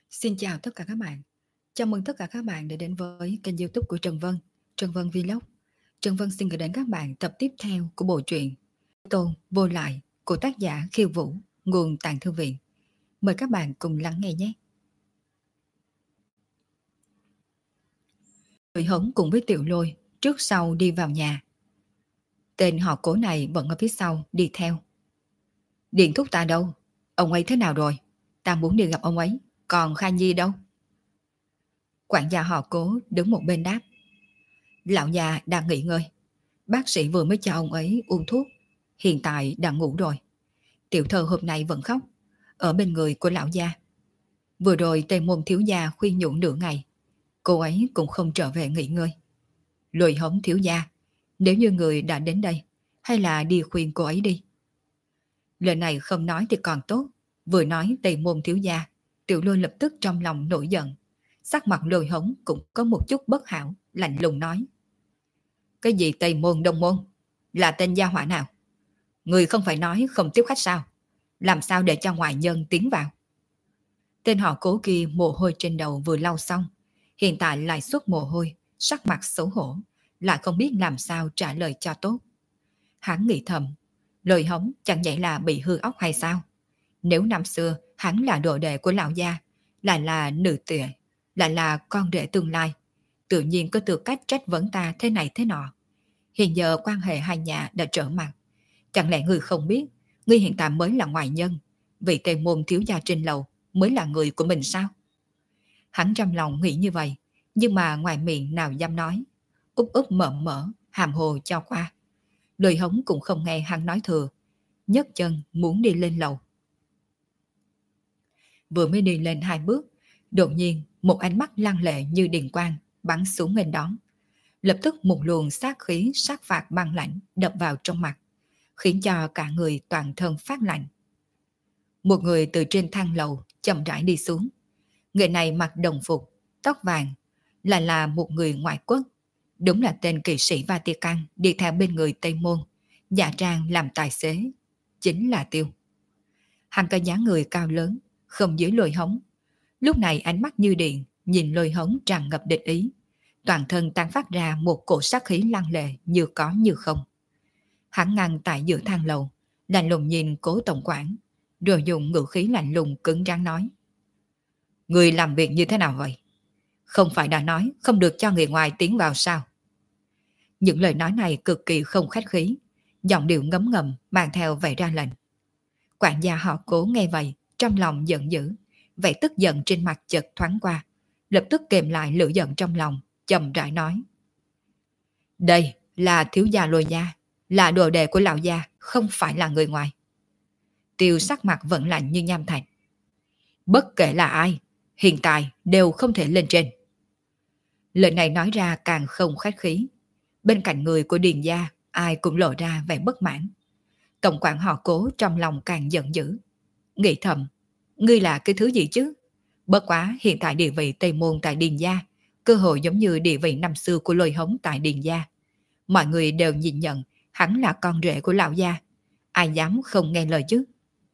Xin chào tất cả các bạn. Chào mừng tất cả các bạn đã đến với kênh YouTube của Trần Vân, Trần Vân Vlog. Trần Vân xin gửi đến các bạn tập tiếp theo của bộ truyện Tôn Vô Lại của tác giả Khiêu Vũ, nguồn Tạng Thư Viện. Mời các bạn cùng lắng nghe nhé. Người Hống cùng với Tiểu Lôi trước sau đi vào nhà. Tên họ Cố này vẫn ở phía sau đi theo. Điện thúc ta đâu? Ông ấy thế nào rồi? Ta muốn đi gặp ông ấy. Còn Kha Nhi đâu? Quản gia họ Cố đứng một bên đáp. Lão già đang nghỉ ngơi. Bác sĩ vừa mới cho ông ấy uống thuốc. Hiện tại đang ngủ rồi. Tiểu thơ hôm nay vẫn khóc ở bên người của lão gia. Vừa rồi Tề Môn thiếu gia khuyên nhủ nửa ngày, cô ấy cũng không trở về nghỉ ngơi. Lôi Hống thiếu gia, nếu như người đã đến đây, hay là đi khuyên cô ấy đi. Lời này không nói thì còn tốt. Vừa nói Tề Môn thiếu gia, Tiểu Lôi lập tức trong lòng nổi giận. Sắc mặt Lôi Hống cũng có một chút bất hảo, lạnh lùng nói. Cái gì Tây Môn Đông Môn? Là tên gia hỏa nào? Người không phải nói không tiếp khách sao? Làm sao để cho ngoại nhân tiến vào? Tên họ Cố kia mồ hôi trên đầu vừa lau xong, hiện tại lại xuất mồ hôi, sắc mặt xấu hổ, lại không biết làm sao trả lời cho tốt. Hắn nghĩ thầm, Lôi Hống chẳng nhẽ là bị hư óc hay sao? Nếu năm xưa hắn là đồ đệ của lão gia, lại là nữ tuệ, lại là con rể tương lai, tự nhiên có tư cách trách vấn ta thế này thế nọ. Hiện giờ quan hệ hai nhà đã trở mặt. Chẳng lẽ người không biết, ngươi hiện tại mới là ngoại nhân, vị Tề Môn thiếu gia trên lầu mới là người của mình sao? Hắn trong lòng nghĩ như vậy, nhưng mà ngoài miệng nào dám nói, úp úp mở mở, hàm hồ cho qua. Lôi Hống cũng không nghe hắn nói thừa, nhấc chân muốn đi lên lầu. Vừa mới đi lên 2 bước, đột nhiên một ánh mắt lăng lệ như điện quang bắn xuống nghênh đón. Lập tức một luồng sát khí sát phạt băng lãnh đập vào trong mặt, khiến cho cả người toàn thân phát lạnh. Một người từ trên thang lầu chậm rãi đi xuống. Người này mặc đồng phục, tóc vàng, lại là một người ngoại quốc. Đúng là tên kỵ sĩ Vatican đi theo bên người Tây Môn, giả trang làm tài xế. Chính là Tiêu. Hắn có dáng người cao lớn, không dưới Lôi Hống. Lúc này ánh mắt như điện, nhìn Lôi Hống tràn ngập địch ý. Toàn thân tán phát ra một cổ sát khí lăng lệ như có như không. Hắn ngăn tại giữa thang lầu, lạnh lùng nhìn Cố tổng quản, rồi dùng ngữ khí lạnh lùng cứng rắn nói. Người làm việc như thế nào vậy? Không phải đã nói không được cho người ngoài tiến vào sao? Những lời nói này cực kỳ không khách khí, giọng điệu ngấm ngầm mang theo vẻ ra lệnh. Quản gia họ Cố nghe vậy, trong lòng giận dữ, vẻ tức giận trên mặt chợt thoáng qua, lập tức kềm lại lửa giận trong lòng, chậm rãi nói. Đây là thiếu gia Lôi gia, là đồ đệ của lão gia, không phải là người ngoài. Tiêu sắc mặt vẫn lạnh như nham thạch. Bất kể là ai, hiện tại đều không thể lên trên. Lời này nói ra càng không khách khí. Bên cạnh người của Điền gia, ai cũng lộ ra vẻ bất mãn. Tổng quản họ Cố trong lòng càng giận dữ. Nghĩ thầm, ngươi là cái thứ gì chứ? Bất quá hiện tại địa vị Tây Môn tại Điền gia, cơ hội giống như địa vị năm xưa của Lôi Hống tại Điền gia. Mọi người đều nhìn nhận hắn là con rể của lão gia. Ai dám không nghe lời chứ?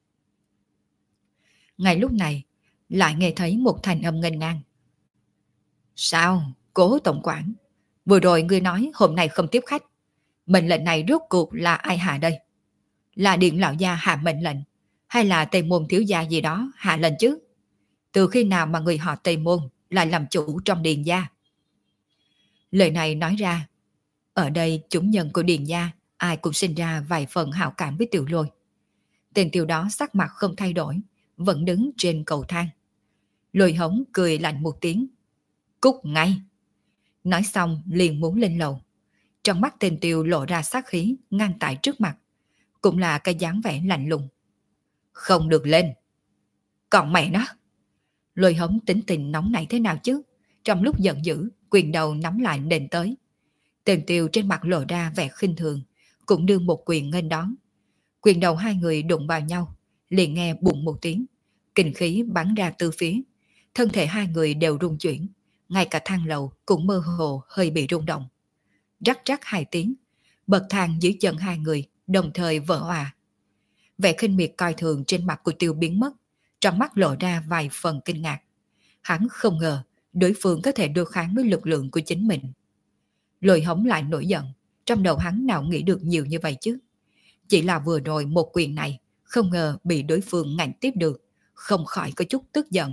Ngay lúc này, lại nghe thấy một thanh âm nghênh ngang. Sao, Cố tổng quản? Vừa rồi ngươi nói hôm nay không tiếp khách. Mệnh lệnh này rốt cuộc là ai hạ đây? Là Điện lão gia hạ mệnh lệnh, hay là Tây Môn thiếu gia gì đó hạ lệnh chứ? Từ khi nào mà người họ Tây Môn lại làm chủ trong Điền gia? Lời này nói ra, ở đây chúng nhân của Điền gia ai cũng sinh ra vài phần hảo cảm với Tiểu Lôi. Tên Tiêu đó sắc mặt không thay đổi, vẫn đứng trên cầu thang. Lôi Hống cười lạnh một tiếng. Cút ngay! Nói xong liền muốn lên lầu. Trong mắt tên Tiêu lộ ra sát khí ngăn tại trước mặt, cũng là cái dáng vẻ lạnh lùng. Không được lên! Còn mẹ nó! Lôi Hống tính tình nóng nảy thế nào chứ? Trong lúc giận dữ, quyền đầu nắm lại nền tới. Tên Tiêu trên mặt lộ ra vẻ khinh thường, cũng đưa một quyền nghênh đón. Quyền đầu hai người đụng vào nhau, liền nghe bụng một tiếng, kình khí bắn ra từ phía. Thân thể hai người đều rung chuyển, ngay cả thang lầu cũng mơ hồ hơi bị rung động. Rắc rắc hai tiếng, bậc thang dưới chân hai người đồng thời vỡ òa. Vẻ khinh miệt coi thường trên mặt của Tiêu biến mất, trong mắt lộ ra vài phần kinh ngạc. Hắn không ngờ đối phương có thể đối kháng với lực lượng của chính mình. Lôi Hống lại nổi giận, trong đầu hắn nào nghĩ được nhiều như vậy chứ. Chỉ là vừa rồi một quyền này, không ngờ bị đối phương ngạnh tiếp được, không khỏi có chút tức giận.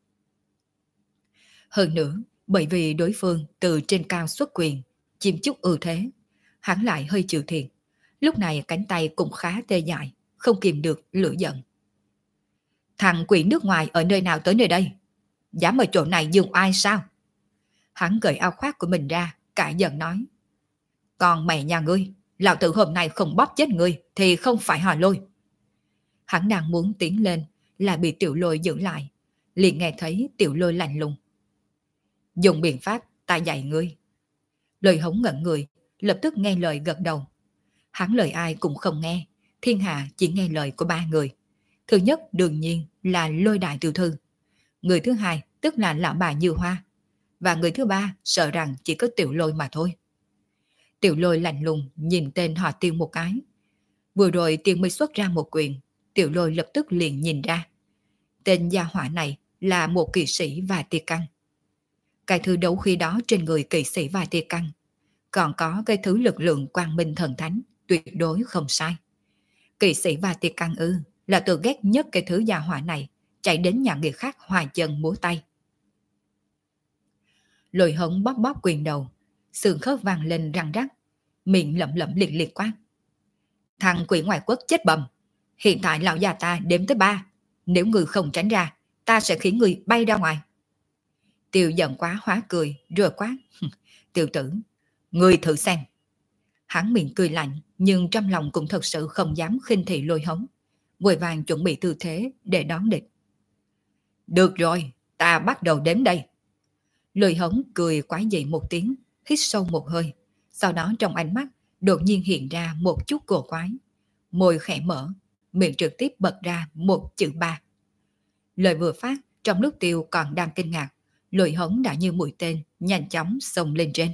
Hơn nữa, bởi vì đối phương từ trên cao xuất quyền, chiếm chút ưu thế, hắn lại hơi chịu thiệt. Lúc này cánh tay cũng khá tê dại, không kìm được lửa giận. Thằng quỷ nước ngoài ở nơi nào tới nơi đây? Dám ở chỗ này dương oai sao? Hắn cởi áo khoác của mình ra, cả giận nói. Còn mẹ nhà ngươi, lão tử hôm nay không bóp chết ngươi thì không phải Họ Lôi. Hắn đang muốn tiến lên, là bị Tiểu Lôi giữ lại. Liền nghe thấy Tiểu Lôi lạnh lùng. Dùng biện pháp ta dạy ngươi. Lôi Hống ngẩn người, lập tức nghe lời gật đầu. Hắn lời ai cũng không nghe, thiên hạ chỉ nghe lời của ba người. Thứ nhất đương nhiên là Lôi đại tiểu thư. Người thứ hai tức là lão bà Như Hoa. Và người thứ ba sợ rằng chỉ có Tiểu Lôi mà thôi. Tiểu Lôi lạnh lùng nhìn tên họ Tiêu một cái. Vừa rồi Tiêu mới xuất ra một quyền, Tiểu Lôi lập tức liền nhìn ra. Tên gia hỏa này là một kỵ sĩ và tia căn. Cái thứ đấu khí đó trên người kỵ sĩ và tia căn, còn có cái thứ lực lượng quang minh thần thánh, tuyệt đối không sai. Kỵ sĩ và tia căn là tôi ghét nhất cái thứ gia hỏa này, chạy đến nhà người khác hòa chân múa tay. Lôi Hống bóp bóp quyền đầu, xương khớp vang lên răng rắc, miệng lẩm lẩm liệt liệt quát. Thằng quỷ ngoại quốc chết bầm, hiện tại lão già ta đếm tới 3, nếu người không tránh ra, ta sẽ khiến người bay ra ngoài. Tiêu giận quá hóa cười, rồi quát. Tiểu tử, người thử xem. Hắn miệng cười lạnh, nhưng trong lòng cũng thật sự không dám khinh thị Lôi Hống, vội vàng chuẩn bị tư thế để đón địch. Được rồi, ta bắt đầu đếm đây. Lôi Hống cười quái dị một tiếng, hít sâu một hơi, sau đó trong ánh mắt đột nhiên hiện ra một chút cổ quái. Môi khẽ mở, miệng trực tiếp bật ra một chữ 3. Lời vừa phát, trong lúc Tiêu còn đang kinh ngạc, Lôi Hống đã như mũi tên nhanh chóng xông lên trên.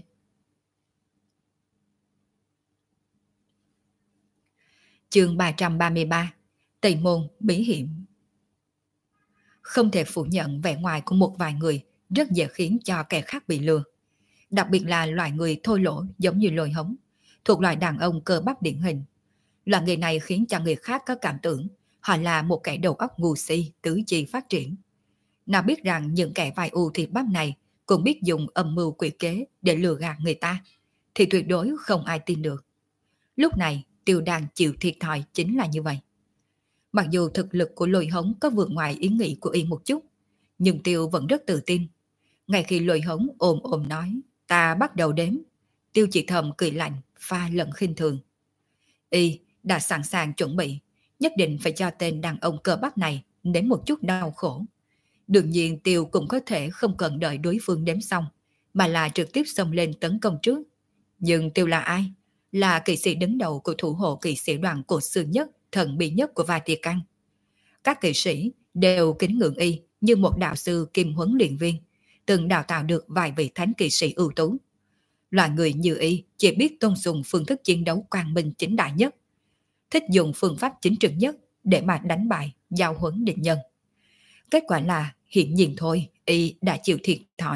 Chương 333, Tây Môn bí hiểm. Không thể phủ nhận vẻ ngoài của một vài người rất dễ khiến cho kẻ khác bị lừa. Đặc biệt là loại người thô lỗ giống như Lôi Hống, thuộc loại đàn ông cơ bắp điển hình. Loại người này khiến cho người khác có cảm tưởng họ là một kẻ đầu óc ngu si, tứ chi phát triển. Nào biết rằng những kẻ vai u thịt bắp này cũng biết dùng âm mưu quỷ kế để lừa gạt người ta, thì tuyệt đối không ai tin được. Lúc này Tiêu đang chịu thiệt thòi chính là như vậy. Mặc dù thực lực của Lôi Hống có vượt ngoài ý nghĩ của y một chút, nhưng Tiêu vẫn rất tự tin. Ngay khi Lôi Hống ồm ồm nói, ta bắt đầu đếm, Tiêu chỉ thầm cười lạnh, pha lẫn khinh thường. Y đã sẵn sàng chuẩn bị, nhất định phải cho tên đàn ông cơ bắp này nếm một chút đau khổ. Đương nhiên Tiêu cũng có thể không cần đợi đối phương đếm xong, mà là trực tiếp xông lên tấn công trước. Nhưng Tiêu là ai? Là kỵ sĩ đứng đầu của thủ hộ kỵ sĩ đoàn cổ xưa nhất, thần bí nhất của Vatican. Các kỵ sĩ đều kính ngưỡng y như một đạo sư kiêm huấn luyện viên, từng đào tạo được vài vị thánh kỵ sĩ ưu tú. Loại người như y chỉ biết tôn sùng phương thức chiến đấu quang minh chính đại nhất, thích dùng phương pháp chính trực nhất để mà đánh bại, giao huấn địch nhân. Kết quả là hiển nhiên thôi, y đã chịu thiệt thòi.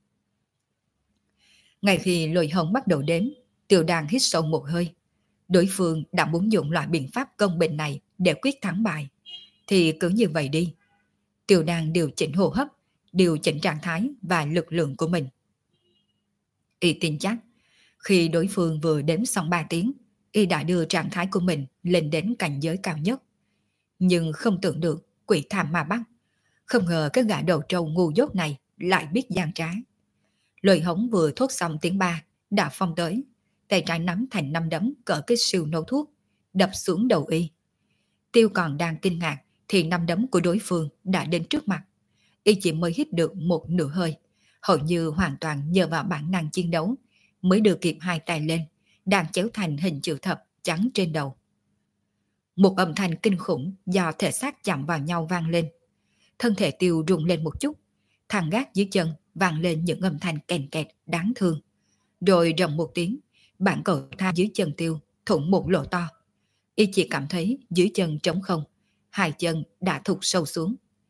Ngay khi Lôi Hống bắt đầu đếm, Tiêu đang hít sâu một hơi. Đối phương đã muốn dùng loại biện pháp công bình này để quyết thắng bại, thì cứ như vậy đi. Tiêu đang điều chỉnh hô hấp, điều chỉnh trạng thái và lực lượng của mình. Y tin chắc, khi đối phương vừa đếm xong 3 tiếng, y đã đưa trạng thái của mình lên đến cảnh giới cao nhất. Nhưng không tưởng được quỷ tham ma bắt. Không ngờ cái gã đầu trâu ngu dốt này lại biết gian trá. Lôi Hống vừa thốt xong tiếng 3, đã phong tới. Tay trái nắm thành 5 đấm cỡ cái siêu nấu thuốc, đập xuống đầu y. Tiêu còn đang kinh ngạc thì 5 đấm của đối phương đã đến trước mặt. Y chỉ mới hít được một nửa hơi, hầu như hoàn toàn nhờ vào bản năng chiến đấu, mới đưa kịp hai tay lên, đang chéo thành hình chữ thập trắng trên đầu. Một âm thanh kinh khủng do thể xác chạm vào nhau vang lên. Thân thể Tiêu rung lên một chút, thằng gác dưới chân vang lên những âm thanh kèn kẹt đáng thương. Rồi rầm một tiếng, bản cầu thang dưới chân Tiêu thủng một lỗ to. Y chỉ cảm thấy dưới chân trống không, hai chân đã thụt sâu xuống.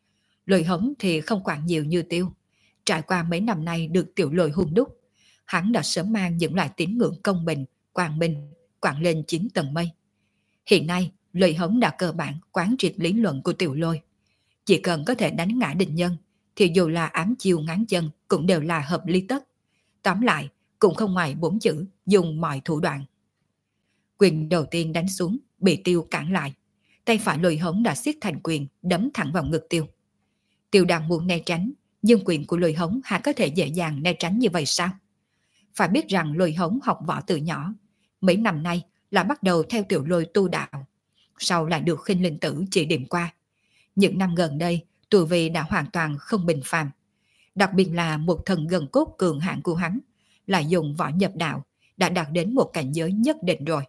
Lôi Hống thì không quản nhiều như Tiêu. Trải qua mấy năm nay được Tiểu Lôi hung đúc, hắn đã sớm mang những loại tín ngưỡng công bình, quang minh, quảng lên 9 tầng mây. Hiện nay, Lôi Hống đã cơ bản quán triệt lý luận của Tiểu Lôi. Chỉ cần có thể đánh ngã địch nhân, thì dù là ám chiêu ngán chân cũng đều là hợp lý tất. Tóm lại, cũng không ngoài 4 chữ, dùng mọi thủ đoạn. Quyền đầu tiên đánh xuống, bị Tiêu cản lại. Tay phải Lôi Hống đã siết thành quyền, đấm thẳng vào ngực Tiêu. Tiêu đang muốn né tránh, nhưng quyền của Lôi Hống hả có thể dễ dàng né tránh như vậy sao? Phải biết rằng Lôi Hống học võ từ nhỏ, mấy năm nay là bắt đầu theo Tiểu Lôi tu đạo, sau lại được Khinh Linh Tử chỉ điểm qua. Những năm gần đây, tu vi đã hoàn toàn không bình phàm. Đặc biệt là một thần gần cốt cường hãn của hắn, lại dùng võ nhập đạo, đã đạt đến một cảnh giới nhất định rồi.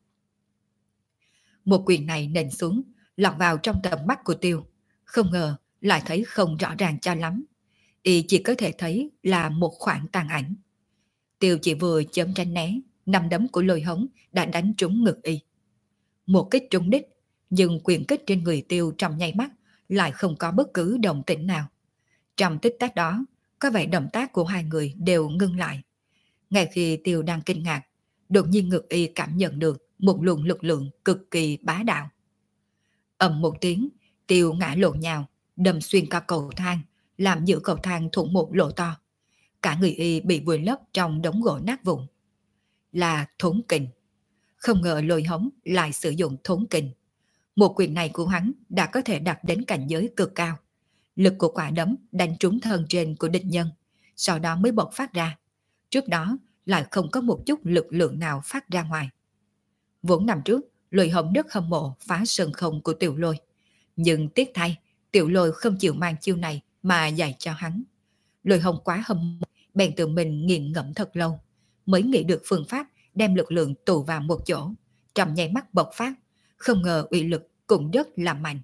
Một quyền này nện xuống, lọt vào trong tầm mắt của Tiêu. Không ngờ, lại thấy không rõ ràng cho lắm. Y chỉ có thể thấy là một khoảng tàn ảnh. Tiêu chỉ vừa chớm tránh né, năm đấm của Lôi Hống đã đánh trúng ngực Y. Một kích trúng đích, nhưng quyền kích trên người Tiêu trong nháy mắt lại không có bất cứ động tĩnh nào. Trong tích tắc đó, có vẻ động tác của hai người đều ngưng lại. Ngay khi Tiêu đang kinh ngạc, đột nhiên ngực Y cảm nhận được một luồng lực lượng cực kỳ bá đạo. Ầm một tiếng, Tiêu ngã lộn nhào, đâm xuyên cả cầu thang, làm giữa cầu thang thủng một lỗ to. Cả người Y bị vùi lấp trong đống gỗ nát vụn. Là thốn kình. Không ngờ Lôi Hống lại sử dụng thốn kình. Một quyền này của hắn đã có thể đạt đến cảnh giới cực cao. Lực của quả đấm đánh trúng thân trên của địch nhân, sau đó mới bộc phát ra. Trước đó lại không có một chút lực lượng nào phát ra ngoài. Vốn năm trước, Lôi Hống rất hâm mộ phá sân không của Tiểu Lôi. Nhưng tiếc thay, Tiểu Lôi không chịu mang chiêu này mà dạy cho hắn. Lôi Hống quá hâm mộ, bèn tự mình nghiền ngẫm thật lâu, mới nghĩ được phương pháp đem lực lượng tụ vào một chỗ, trong nháy mắt bộc phát, không ngờ uy lực cũng rất là mạnh.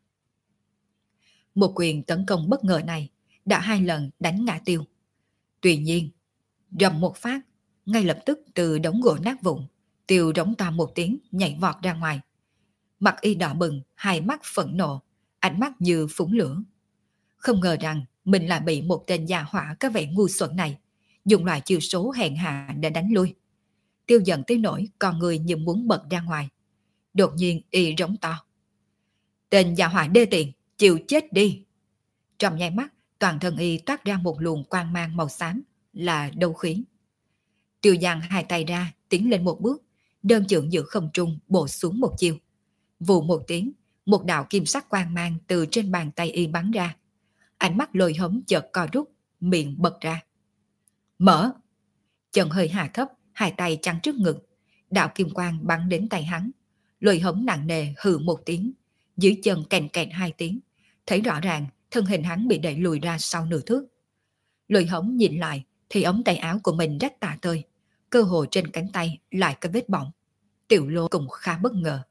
Một quyền tấn công bất ngờ này đã 2 lần đánh ngã Tiêu. Tuy nhiên, rầm một phát, ngay lập tức từ đống gỗ nát vụn, Tiêu rống to một tiếng nhảy vọt ra ngoài. Mặt Y đỏ bừng, hai mắt phẫn nộ, ánh mắt như phúng lửa. Không ngờ rằng mình lại bị một tên già hỏa có vẻ ngu xuẩn này dùng loại chiêu số hèn hạ để đánh lui. Tiêu giận tới nỗi con người như muốn bật ra ngoài. Đột nhiên Y rống to: "Tên già hỏa đê tiện, chịu chết đi!" Trong nháy mắt, toàn thân Y toát ra một luồng quang mang màu xám, là đấu khí. Tiêu giang hai tay ra, tiến lên một bước, đơn chưởng giữa không trung bổ xuống một chiêu. Vù một tiếng, một đạo kim sắc quang mang từ trên bàn tay Y bắn ra. Ánh mắt Lôi Hống chợt co rút, miệng bật ra. Mở! Chân hơi hạ thấp, hai tay chắn trước ngực. Đạo kim quang bắn đến tay hắn. Lôi Hống nặng nề hừ một tiếng, dưới chân kèn kẹt 2 tiếng. Thấy rõ ràng thân hình hắn bị đẩy lùi ra sau nửa thước. Lôi Hống nhìn lại thì ống tay áo của mình rách tả tơi, cơ hồ trên cánh tay lại có vết bỏng. Tiểu Lôi cũng khá bất ngờ.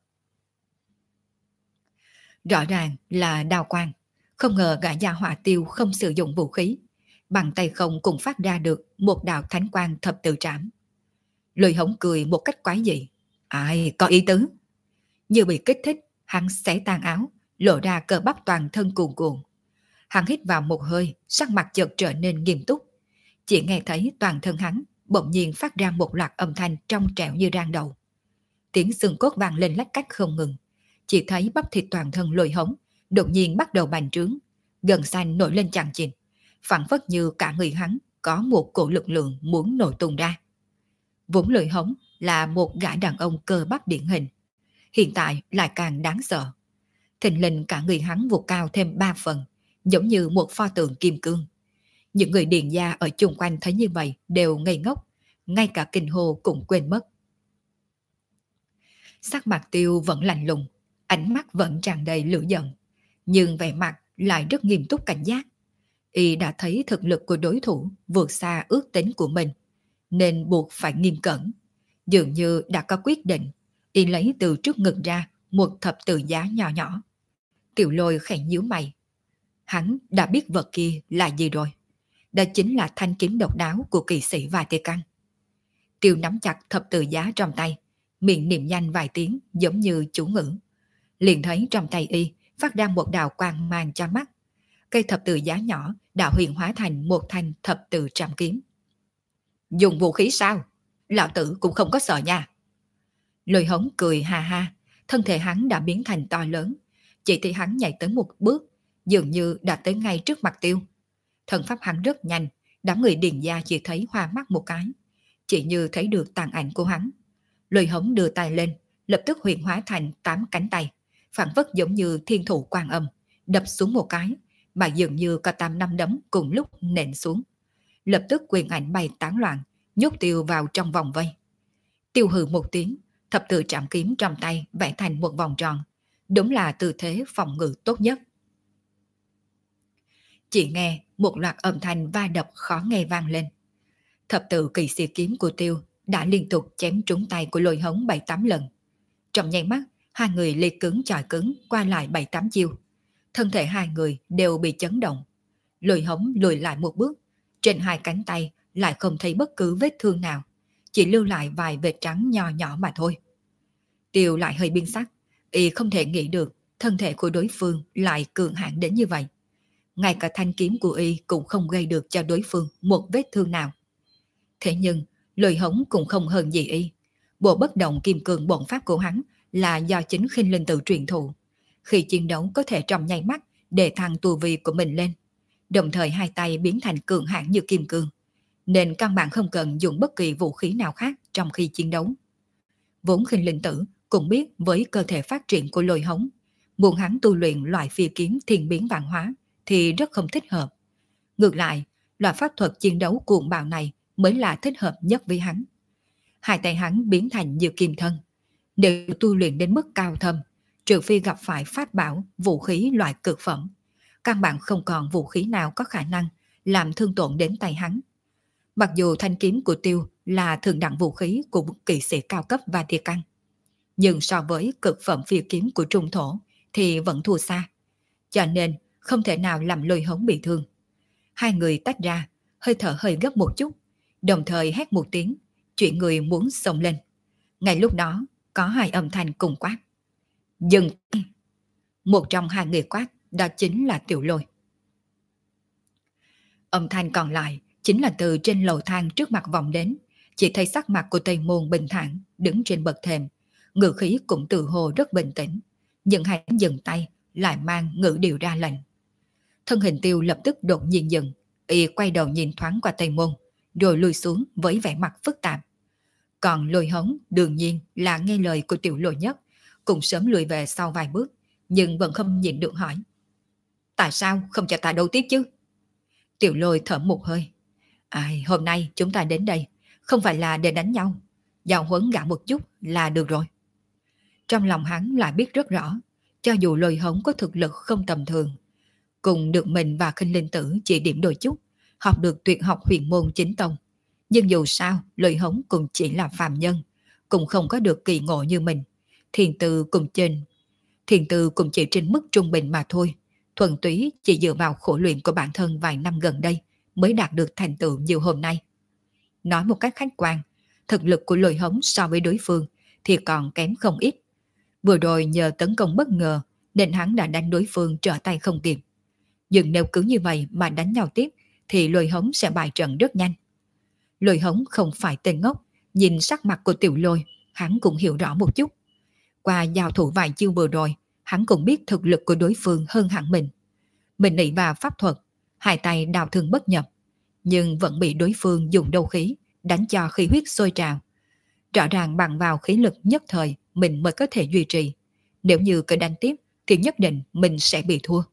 Rõ ràng là đao quang, không ngờ gã gia hỏa Tiêu không sử dụng vũ khí, bằng tay không cũng phát ra được một đạo thánh quang thập tự trảm. Lôi Hống cười một cách quái dị. Ai, có ý tứ. Như bị kích thích, hắn xé tan áo, lộ ra cơ bắp toàn thân cuồn cuộn. Hắn hít vào một hơi, sắc mặt chợt trở nên nghiêm túc. Chỉ nghe thấy toàn thân hắn bỗng nhiên phát ra một loạt âm thanh trong trẻo như rang đầu. Tiếng xương cốt vang lên lách cách không ngừng. Chỉ thấy bắp thịt toàn thân Lôi Hống đột nhiên bắt đầu bành trướng, gân xanh nổi lên chằng chịt, phảng phất như cả người hắn có một cổ lực lượng muốn nổ tung ra. Vốn Lôi Hống là một gã đàn ông cơ bắp điển hình, hiện tại lại càng đáng sợ. Thình lình cả người hắn vụt cao thêm 3 phần, giống như một pho tượng kim cương. Những người điền gia ở chung quanh thấy như vậy đều ngây ngốc, ngay cả kinh hô cũng quên mất. Sắc mặt Tiêu vẫn lạnh lùng, ánh mắt vẫn tràn đầy lửa giận, nhưng vẻ mặt lại rất nghiêm túc cảnh giác. Y đã thấy thực lực của đối thủ vượt xa ước tính của mình, nên buộc phải nghiêm cẩn. Dường như đã có quyết định, Y lấy từ trước ngực ra một thập tự giá nhỏ nhỏ. Tiểu Lôi khẽ nhíu mày. Hắn đã biết vật kia là gì rồi. Đó chính là thanh kiếm độc đáo của kỳ sĩ và tê căn. Tiêu nắm chặt thập tự giá trong tay, miệng niệm nhanh vài tiếng giống như chú ngữ. Liền thấy trong tay Y phát ra một đạo quang mang cho mắt. cây thập tự giá nhỏ đã huyền hóa thành một thanh thập tự trảm kiếm. Dùng vũ khí sao? Lão tử cũng không có sợ nha. Lôi hống cười ha ha, thân thể hắn đã biến thành to lớn, chỉ thấy hắn nhảy tới một bước, dường như đã tới ngay trước mặt Tiêu. Thần pháp hắn rất nhanh, đám người Điền gia chỉ thấy hoa mắt một cái, chỉ như thấy được tàn ảnh của hắn. Lôi hống đưa tay lên, lập tức huyền hóa thành 8 cánh tay, phản phất giống như thiên thủ quan âm, đập xuống một cái, mà dường như cả 8 năm đấm cùng lúc nện xuống. Lập tức quyền ảnh bay tán loạn, nhốt Tiêu vào trong vòng vây. Tiêu hừ một tiếng, thập tự trảm kiếm trong tay vẽ thành một vòng tròn, đúng là tư thế phòng ngự tốt nhất. Chỉ nghe một loạt âm thanh va đập khó nghe vang lên. Thập tự kỳ sĩ kiếm của Tiêu đã liên tục chém trúng tay của Lôi hống 7-8 lần. Trong nháy mắt, hai người liệt cứng chọi cứng qua lại 7-8 chiêu. Thân thể hai người đều bị chấn động. Lôi hống lùi lại một bước, trên hai cánh tay lại không thấy bất cứ vết thương nào, chỉ lưu lại vài vệt trắng nhỏ nhỏ mà thôi. Tiêu lại hơi biến sắc, y không thể nghĩ được thân thể của đối phương lại cường hãn đến như vậy. Ngay cả thanh kiếm của y cũng không gây được cho đối phương một vết thương nào. Thế nhưng, Lôi hống cũng không hơn gì y. Bộ bất động kim cương bổn pháp của hắn là do chính khinh linh tự truyền thụ. Khi chiến đấu có thể trong nháy mắt để thăng tu vi của mình lên, đồng thời hai tay biến thành cường hãn như kim cương, nên căn bản không cần dùng bất kỳ vũ khí nào khác trong khi chiến đấu. Vốn khinh linh tử cũng biết với cơ thể phát triển của Lôi hống, muốn hắn tu luyện loại phi kiếm thiên biến vạn hóa thì rất không thích hợp. Ngược lại, loại pháp thuật chiến đấu cuồng bạo này mới là thích hợp nhất với hắn. Hai tay hắn biến thành như kim thân. Nếu tu luyện đến mức cao thâm, trừ phi gặp phải pháp bảo, vũ khí loại cực phẩm, căn bản không còn vũ khí nào có khả năng làm thương tổn đến tay hắn. Mặc dù thanh kiếm của Tiêu là thượng đẳng vũ khí của kỵ sĩ cao cấp và địa căn, nhưng so với cực phẩm phi kiếm của trung thổ thì vẫn thua xa, cho nên không thể nào làm Lôi hống bị thương. Hai người tách ra, hơi thở hơi gấp một chút, đồng thời hét một tiếng, chuyện người muốn xông lên. Ngay lúc đó, có hai âm thanh cùng quát. Dừng tay! Một trong hai người quát, đó chính là Tiểu Lôi. Âm thanh còn lại chính là từ trên lầu thang trước mặt vọng đến, chỉ thấy sắc mặt của Tây Môn bình thản, đứng trên bậc thềm, ngữ khí cũng tự hồ rất bình tĩnh, nhưng hắn dừng tay, lại mang ngữ điệu ra lệnh. Thân hình Tiêu lập tức đột nhiên dừng, y quay đầu nhìn thoáng qua Tây Môn, rồi lùi xuống với vẻ mặt phức tạp. Còn Lôi hống đương nhiên là nghe lời của Tiểu Lôi nhất, cũng sớm lùi về sau vài bước, nhưng vẫn không nhịn được hỏi. Tại sao không cho ta đấu tiếp chứ? Tiểu Lôi thở một hơi. Ai, hôm nay chúng ta đến đây, không phải là để đánh nhau, giao huấn gã một chút là được rồi. Trong lòng hắn lại biết rất rõ, cho dù Lôi hống có thực lực không tầm thường, cùng được mình và khinh linh tử chỉ điểm đôi chút, học được tuyệt học huyền môn chính tông, nhưng dù sao Lôi hống cũng chỉ là phàm nhân, cũng không có được kỳ ngộ như mình. Thiền tư cũng chỉ trên mức trung bình mà thôi, thuần túy chỉ dựa vào khổ luyện của bản thân vài năm gần đây mới đạt được thành tựu như hôm nay. Nói một cách khách quan, thực lực của Lôi hống so với đối phương thì còn kém không ít. Vừa rồi nhờ tấn công bất ngờ nên hắn đã đánh đối phương trở tay không kịp. Nhưng nếu cứ như vậy mà đánh nhau tiếp thì Lôi hống sẽ bại trận rất nhanh. Lôi hống không phải tên ngốc, nhìn sắc mặt của Tiểu Lôi, hắn cũng hiểu rõ một chút. Qua giao thủ vài chiêu vừa rồi, hắn cũng biết thực lực của đối phương hơn hẳn mình. Mình ỷ vào pháp thuật, hai tay đào thương bất nhập, nhưng vẫn bị đối phương dùng đấu khí đánh cho khí huyết sôi trào. Rõ ràng bằng vào khí lực nhất thời mình mới có thể duy trì. Nếu như cứ đánh tiếp thì nhất định mình sẽ bị thua.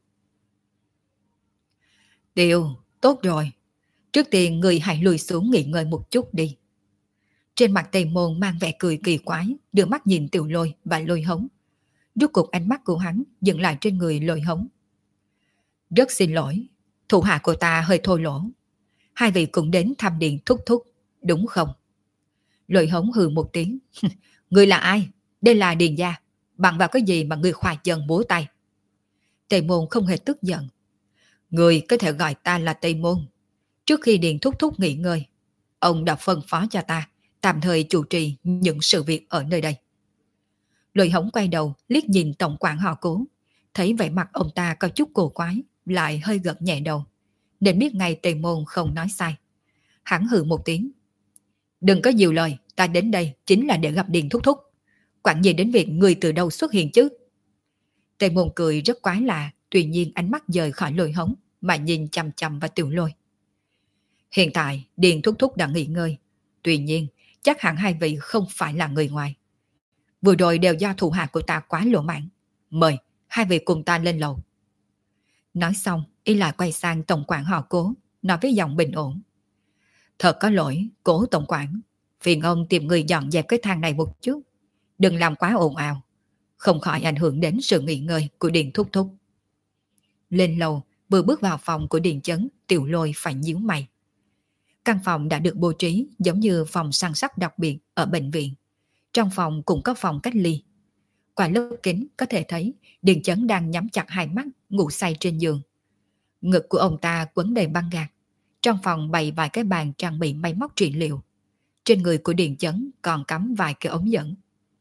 Tiêu, tốt rồi. Trước tiên người hãy lùi xuống nghỉ ngơi một chút đi. Trên mặt Tây Môn mang vẻ cười kỳ quái, đưa mắt nhìn Tiểu Lôi và Lôi hống. Rốt cuộc ánh mắt của hắn dừng lại trên người Lôi hống. Rất xin lỗi, thủ hạ của ta hơi thô lỗ. Hai vị cũng đến thăm điện thúc thúc, đúng không? Lôi hống hừ một tiếng. Người là ai? Đây là Điền gia. Bằng vào cái gì mà người khoai chân búa tay? Tây Môn không hề tức giận. Người có thể gọi ta là Tây Môn. Trước khi Điền thúc thúc nghỉ ngơi, ông đã phân phó cho ta tạm thời chủ trì những sự việc ở nơi đây. Lôi hống quay đầu liếc nhìn tổng quản họ Cố, thấy vẻ mặt ông ta có chút cổ quái, lại hơi gật nhẹ đầu, nên biết ngay Tề Môn không nói sai. Hắn hừ một tiếng. Đừng có nhiều lời, ta đến đây chính là để gặp Điền thúc thúc. Quản gì đến việc người từ đâu xuất hiện chứ? Tề Môn cười rất quái lạ, tuy nhiên ánh mắt dời khỏi Lôi Hống mà nhìn chằm chằm vào Tiểu Lôi. Hiện tại Điền thúc thúc đang nghỉ ngơi, tuy nhiên chắc hẳn hai vị không phải là người ngoài. Vừa rồi đều do thủ hạ của ta quá lỗ mãn. Mời hai vị cùng ta lên lầu. Nói xong, y lại quay sang tổng quản họ Cố, nói với giọng bình ổn. Thật có lỗi, Cố tổng quản, phiền ông tìm người dọn dẹp cái thang này một chút. Đừng làm quá ồn ào, không khỏi ảnh hưởng đến sự nghỉ ngơi của Điền thúc thúc. Lên lầu, vừa bước vào phòng của Điền Chấn, Tiểu Lôi phải nhíu mày. Căn phòng đã được bố trí giống như phòng săn sóc đặc biệt ở bệnh viện. Trong phòng cũng có phòng cách ly. Qua lớp kính có thể thấy Điền Chấn đang nhắm chặt hai mắt, ngủ say trên giường. Ngực của ông ta quấn đầy băng gạc. Trong phòng bày vài cái bàn trang bị máy móc trị liệu. Trên người của Điền Chấn còn cắm vài cái ống dẫn.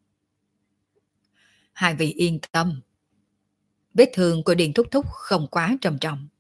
Hai vị yên tâm. Vết thương của Điền thúc thúc không quá trầm trọng.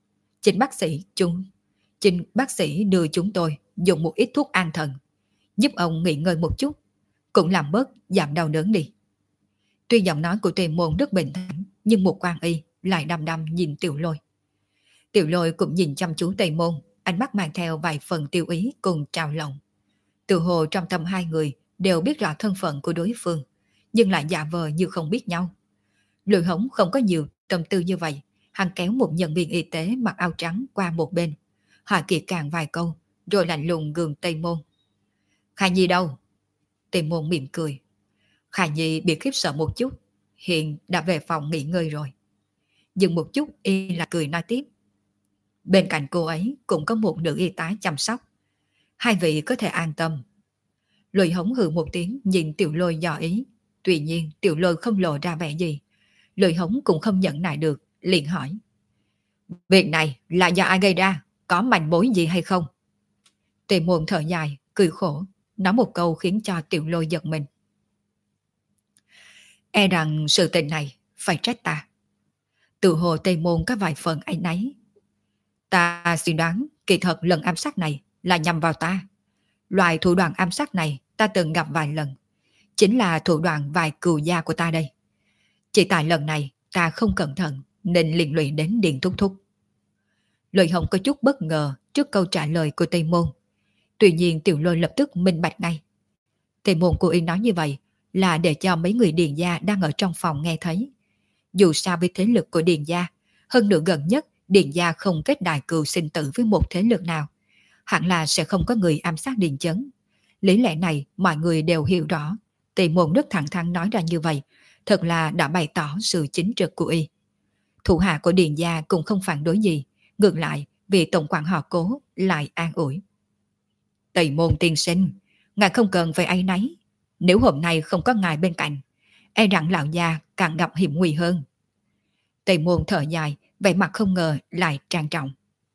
Chính bác sĩ đưa chúng tôi dùng một ít thuốc an thần, giúp ông nghỉ ngơi một chút, cũng làm bớt giảm đau đớn đi. Tuy giọng nói của Tề Môn rất bình thản, nhưng một quan y lại đăm đăm nhìn Tiểu Lôi. Tiểu Lôi cũng nhìn chăm chú Tề Môn, ánh mắt mang theo vài phần tiêu ý cùng trào lòng. Tự hồ trong tâm hai người đều biết rõ thân phận của đối phương, nhưng lại giả vờ như không biết nhau. Lôi Hống không có nhiều tâm tư như vậy, hắn kéo một nhân viên y tế mặc áo trắng qua một bên, hỏi kỹ càng vài câu, rồi lạnh lùng gườm Tề Môn. Khả Nhi đâu? Tề Môn mỉm cười. Khả Nhi bị khiếp sợ một chút, hiện đã về phòng nghỉ ngơi rồi. Dừng một chút y là cười nói tiếp. Bên cạnh cô ấy cũng có một nữ y tá chăm sóc. Hai vị có thể an tâm. Lôi Hống hừ một tiếng nhìn Tiểu Lôi dò ý. Tuy nhiên Tiểu Lôi không lộ ra vẻ gì. Lôi Hống cũng không nhẫn nại được, liền hỏi. Việc này là do ai gây ra? Có manh mối gì hay không? Tề Môn thở dài, cười khổ, nói một câu khiến cho Tiểu Lôi giật mình. E rằng sự tình này phải trách ta. Tự hồ Tề Môn có vài phần áy náy. Ta suy đoán kỳ thật lần ám sát này là nhằm vào ta. Loại thủ đoạn ám sát này ta từng gặp vài lần. Chính là thủ đoạn vài cừu gia của ta đây. Chỉ tại lần này ta không cẩn thận nên liên lụy đến Điền thúc thúc. Lôi Hồng có chút bất ngờ trước câu trả lời của Tề Môn. Tuy nhiên Tiểu Lôi lập tức minh bạch ngay. Tề Môn cố ý nói như vậy là để cho mấy người Điền gia đang ở trong phòng nghe thấy. Dù sao với thế lực của Điền gia, hơn nữa gần nhất Điền gia không kết đại cừu sinh tử với một thế lực nào, hẳn là sẽ không có người ám sát Điền Chấn. Lý lẽ này mọi người đều hiểu rõ. Tề Môn rất thẳng thắn nói ra như vậy, thật là đã bày tỏ sự chính trực của y. Thủ hạ của Điền gia cũng không phản đối gì, ngược lại vì tổng quản họ Cố lại an ủi. Tề Môn tiên sinh, ngài không cần phải áy náy. Nếu hôm nay không có ngài bên cạnh, e rằng lão già càng gặp hiểm nguy hơn. Tề Môn thở dài, vẻ mặt không ngờ lại trang trọng.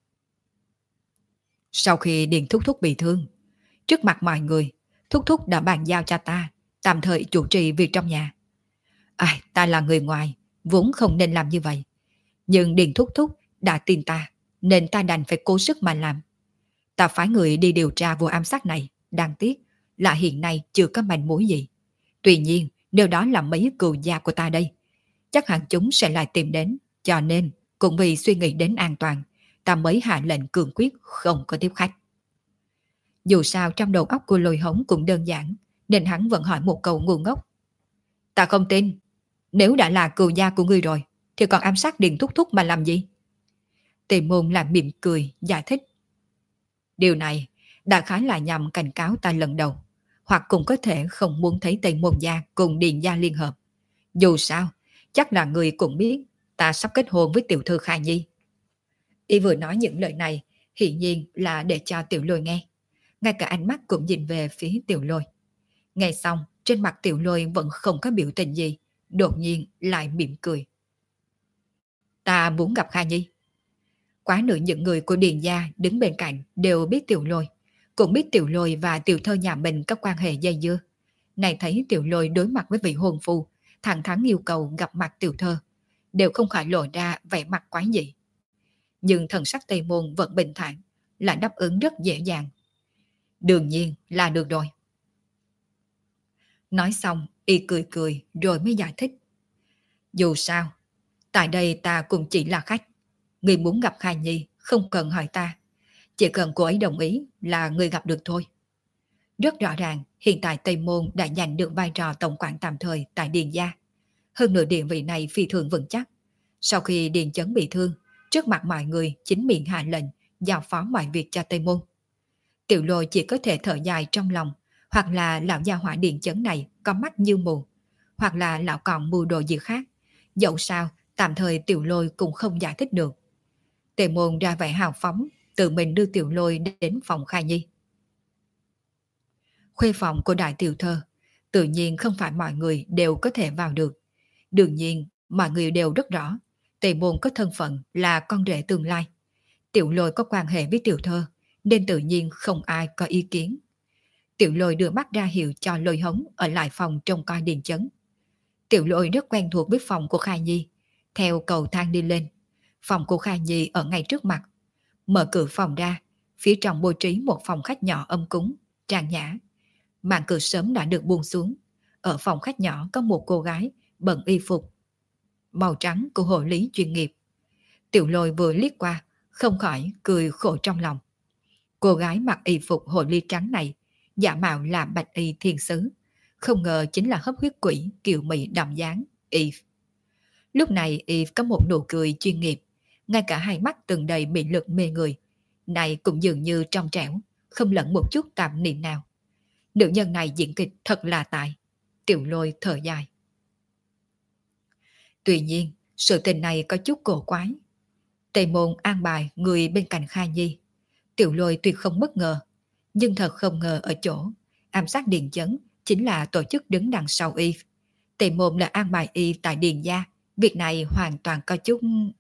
Sau khi Điền thúc thúc bị thương, trước mặt mọi người, thúc thúc đã bàn giao cho ta tạm thời chủ trì việc trong nhà. Ta là người ngoài, vốn không nên làm như vậy. Nhưng Điền thúc thúc đã tin ta, nên ta đành phải cố sức mà làm. Ta phái người đi điều tra vụ ám sát này, đáng tiếc là hiện nay chưa có manh mối gì. Tuy nhiên, nếu đó là mấy cừu gia của ta đây, chắc hẳn chúng sẽ lại tìm đến, cho nên cũng vì suy nghĩ đến an toàn, ta mới hạ lệnh cường quyết không có tiếp khách. Dù sao trong đầu óc của Lôi Hống cũng đơn giản, nên hắn vẫn hỏi một câu ngu ngốc. Ta không tin, nếu đã là cừu gia của ngươi rồi, thì còn ám sát Điền thúc thúc mà làm gì? Tề Môn làm mỉm cười, giải thích. Điều này đã khá là nhằm cảnh cáo ta lần đầu, hoặc cũng có thể không muốn thấy Tề Môn gia cùng Điền gia liên hợp. Dù sao, chắc là người cũng biết ta sắp kết hôn với tiểu thư Khả Nhi. Y vừa nói những lời này, hiển nhiên là để cho Tiểu Lôi nghe. Ngay cả ánh mắt cũng nhìn về phía Tiểu Lôi. Nghe xong, trên mặt Tiểu Lôi vẫn không có biểu tình gì, đột nhiên lại mỉm cười. Ta muốn gặp Khả Nhi. Quá nữ những người của Điền gia đứng bên cạnh đều biết Tiểu Lôi, cũng biết Tiểu Lôi và tiểu thơ nhà mình có quan hệ dây dưa. Này thấy Tiểu Lôi đối mặt với vị hôn phu, thẳng thắn yêu cầu gặp mặt tiểu thơ, đều không khỏi lộ ra vẻ mặt quái dị. nhưng thần sắc Tây Môn vẫn bình thản, lại đáp ứng rất dễ dàng. Đương nhiên là được rồi. Nói xong, y cười cười rồi mới giải thích. Dù sao, tại đây ta cũng chỉ là khách. Người muốn gặp Khai Nhi không cần hỏi ta. Chỉ cần cô ấy đồng ý là người gặp được thôi. Rất rõ ràng, hiện tại Tây Môn đã giành được vai trò tổng quản tạm thời tại Điền Gia. Hơn nữa địa vị này phi thường vững chắc. Sau khi Điền Chấn bị thương, trước mặt mọi người chính miệng hạ lệnh giao phó mọi việc cho Tây Môn. Tiểu Lôi chỉ có thể thở dài trong lòng, hoặc là lão gia hỏa Điền Chấn này có mắt như mù, hoặc là lão còn mưu đồ gì khác. Dẫu sao, tạm thời Tiểu Lôi cũng không giải thích được. Tề Môn ra vẻ hào phóng, tự mình đưa Tiểu Lôi đến phòng Khai Nhi. Khuê phòng của đại tiểu thơ, tự nhiên không phải mọi người đều có thể vào được. Đương nhiên, mọi người đều rất rõ, Tề Môn có thân phận là con rể tương lai. Tiểu Lôi có quan hệ với tiểu thơ, nên tự nhiên không ai có ý kiến. Tiểu Lôi đưa mắt ra hiệu cho Lôi Hống ở lại phòng trông coi Điền Chấn. Tiểu Lôi rất quen thuộc với phòng của Khai Nhi, theo cầu thang đi lên. Phòng của Khai Nhi ở ngay trước mặt. Mở cửa phòng ra, phía trong bố trí một phòng khách nhỏ âm cúng, trang nhã. Màn cửa sớm đã được buông xuống. Ở phòng khách nhỏ có một cô gái bận y phục màu trắng của hộ lý chuyên nghiệp. Tiểu Lôi vừa liếc qua, không khỏi cười khổ trong lòng. Cô gái mặc y phục hộ lý trắng này, giả mạo là bạch y thiên sứ, không ngờ chính là hấp huyết quỷ kiều mỹ đậm dáng Eve. Lúc này Eve có một nụ cười chuyên nghiệp, ngay cả hai mắt từng đầy mị lực mê người, này cũng dường như trong trẻo, không lẫn một chút tạp niệm nào. Nữ nhân này diễn kịch thật là tài. Tiểu Lôi thở dài. Tuy nhiên, sự tình này có chút cổ quái. Tề Môn an bài người bên cạnh Khai Nhi. Tiểu Lôi tuyệt không bất ngờ, nhưng thật không ngờ ở chỗ ám sát Điền Chấn chính là tổ chức đứng đằng sau y. Tề Môn là an bài y tại Điền Gia. Việc này hoàn toàn có chút...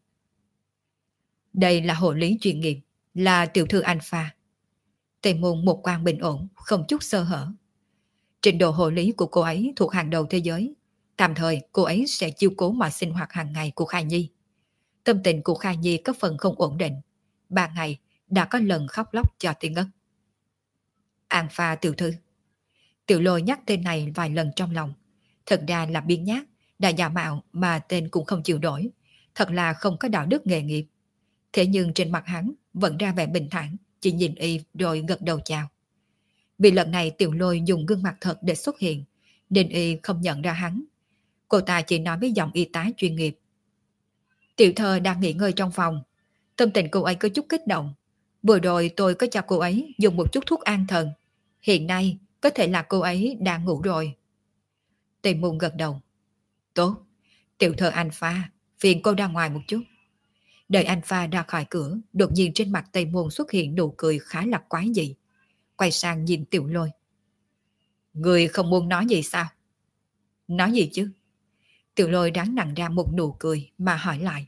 Đây là hộ lý chuyên nghiệp, là tiểu thư Alpha. Tề Môn một quan bình ổn, không chút sơ hở. Trình độ hộ lý của cô ấy thuộc hàng đầu thế giới. Tạm thời cô ấy sẽ chiếu cố mọi sinh hoạt hàng ngày của Khai Nhi. Tâm tình của Khai Nhi có phần không ổn định. 3 ngày đã có lần khóc lóc cho tiếng ngất. Alpha tiểu thư. Tiểu Lôi nhắc tên này vài lần trong lòng. Thật ra là biếng nhác, đã giả mạo mà tên cũng không chịu đổi. Thật là không có đạo đức nghề nghiệp. Thế nhưng trên mặt hắn vẫn ra vẻ bình thản, chỉ nhìn y rồi gật đầu chào. Vì lần này Tiểu Lôi dùng gương mặt thật để xuất hiện, nên y không nhận ra hắn. Cô ta chỉ nói với giọng y tá chuyên nghiệp. Tiểu thơ đang nghỉ ngơi trong phòng. Tâm tình cô ấy có chút kích động. Vừa rồi tôi có cho cô ấy dùng một chút thuốc an thần. Hiện nay có thể là cô ấy đang ngủ rồi. Tề Môn gật đầu. Tốt, tiểu thơ Alpha, phiền cô ra ngoài một chút. Đợi Alpha ra khỏi cửa, đột nhiên trên mặt Tề Môn xuất hiện nụ cười khá là quái dị. Quay sang nhìn Tiểu Lôi. Người không muốn nói gì sao? Nói gì chứ? Tiểu Lôi ráng nặng ra một nụ cười mà hỏi lại.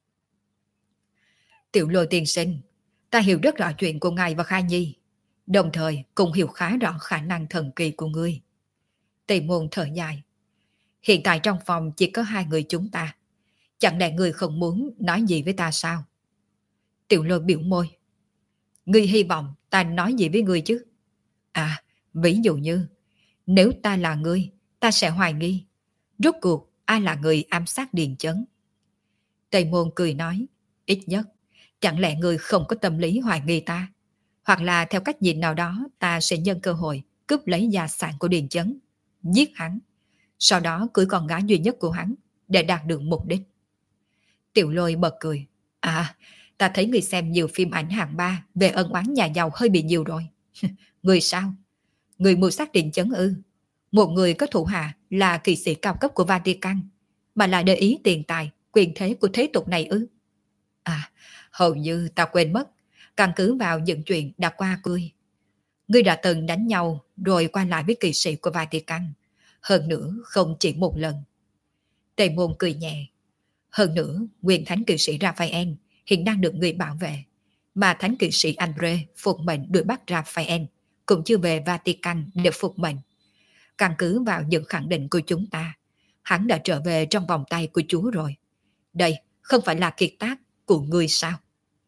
Tiểu Lôi tiên sinh, ta hiểu rất rõ chuyện của ngài và Khai Nhi, đồng thời cũng hiểu khá rõ khả năng thần kỳ của ngươi. Tề Môn thở dài. Hiện tại trong phòng chỉ có 2 người chúng ta. Chẳng lẽ ngươi không muốn nói gì với ta sao? Tiểu Lôi biểu môi. Ngươi hy vọng ta nói gì với ngươi chứ? À, ví dụ như, nếu ta là ngươi, ta sẽ hoài nghi. Rốt cuộc, ai là người ám sát Điền Chấn? Tề Môn cười nói, ít nhất, chẳng lẽ ngươi không có tâm lý hoài nghi ta? Hoặc là theo cách nhìn nào đó, ta sẽ nhân cơ hội cướp lấy gia sản của Điền Chấn, giết hắn, sau đó cưới con gái duy nhất của hắn để đạt được mục đích. Tiểu Lôi bật cười. À, ta thấy người xem nhiều phim ảnh hạng 3 về ân oán nhà giàu hơi bị nhiều rồi. Người sao? Người mưu sát Điền Chấn ư? Một người có thủ hạ là kỵ sĩ cao cấp của Vatican, mà lại để ý tiền tài, quyền thế của thế tục này ư? À, hầu như ta quên mất, căn cứ vào những chuyện đã qua cười. Ngươi đã từng đánh nhau rồi qua lại với kỵ sĩ của Vatican, hơn nữa không chỉ một lần. Tề Môn cười nhẹ. Hơn nữa, nguyên thánh kỵ sĩ Raphael hiện đang được người bảo vệ, mà thánh kỵ sĩ Andre phục mệnh đuổi bắt Raphael cũng chưa về Vatican để phục mệnh. Căn cứ vào những khẳng định của chúng ta, hắn đã trở về trong vòng tay của Chúa rồi. Đây không phải là kiệt tác của ngươi sao?